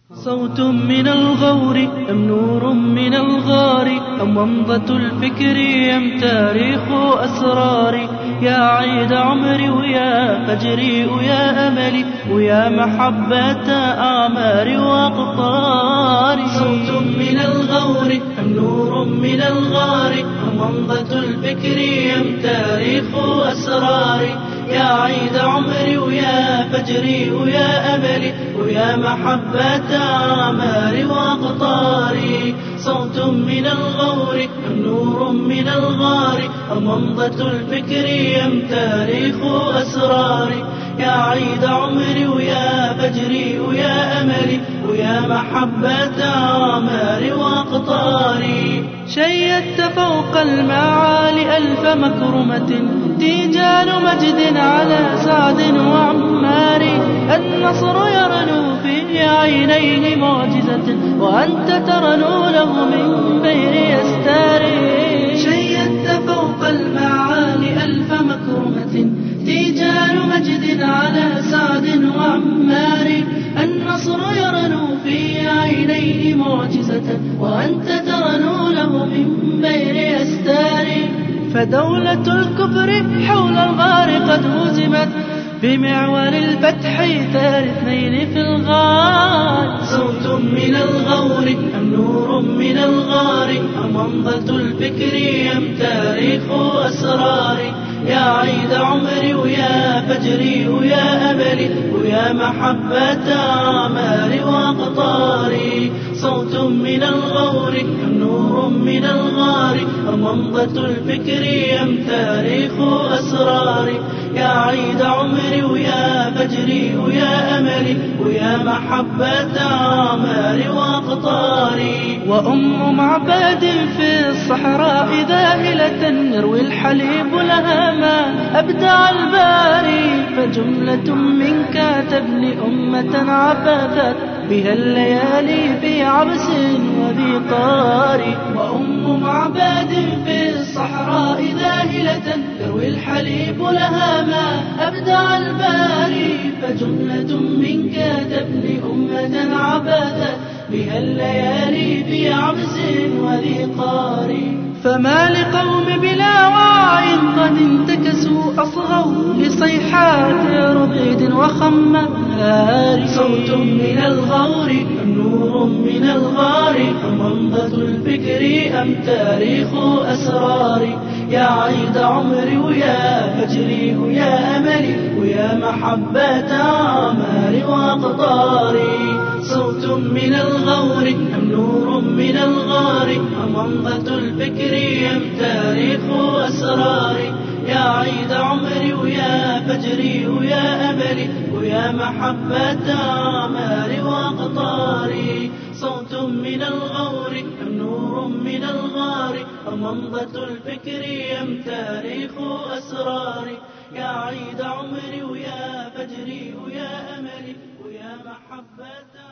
صوت من الغور أم نور من الغار أم ومضة الفكر أم تاريخ أسراري يا عيد عمري ويا فجري ويا أملي ويا محبة أعماري وأقطاري. صوت من الغور أم نور من الغار أم ومضة الفكر أم تاريخ أسراري يا عيد عمري ويا فجري ويا أملي ويا محبة أعماري وأقطاري. صوت من الغور أم نور من الغار أم ومضة الفكر أم تاريخ أسراري يا عيد عمري ويا فجري ويا أملي ويا محبة أعماري وأقطاري. شيدت فوق المعالي ألف مكرمة تيجان مجد على سعد وعمار. النصر يرنو في عينيه معجزة وأنت ترنو له من بين يستاري. شيدت فوق المعالي ألف مكرمة تيجان مجد على سعد وعمار. النصر يرنو في عينيه معجزة وأنت ترنو له من بين يستاري. فدولة الكفر حول الغار قد هزمت بمعول الفتح ثار اثنين في الغار. صوت من الغور أم نور من الغار أم ومضة الفكر أم تاريخ أسراري يا عيد عمري ويا فجري ويا أملي ويا محبة أعماري وأقطاري. صوت من الغور أم نور من الغار أم ومضة الفكر أم تاريخ أسراري يا عيد عمري ويا فجري ويا أملي ويا محبة أعماري وأقطاري. وأم معبد في الصحراء ذاهلة يروي الحليب لها ما أبدع الباري. فجملة منك تبني أمة عبثت بها الليالي في عبس وبقار. وأم معبد في الصحراء ذاهلة يروي الحليب لها ما أبدع الباري. فجملة منك تبني أمة عبثت بها الليالي في عبس وذقار. فما لقوم بلا وعي قد انتكسوا أصغوا لصيحات ربيد وخمار. صوت من الغور أم نور من الغار أم ومضة الفكر أم تاريخ أسراري يا عيد عمري ويا فجري ويا أملي ويا محبة أعماري وأقطاري. صوت من الغور أم نور من الغار أم ومضة الفكر أم تاريخ أسراري يا عيد عمري ويا فجري ويا أملي ويا محبة أعماري وأقطاري. صوت من الغور أم نور من الغار أم ومضة الفكر أم تاريخ أسراري يا عيد عمري ويا فجري ويا أملي ويا محبة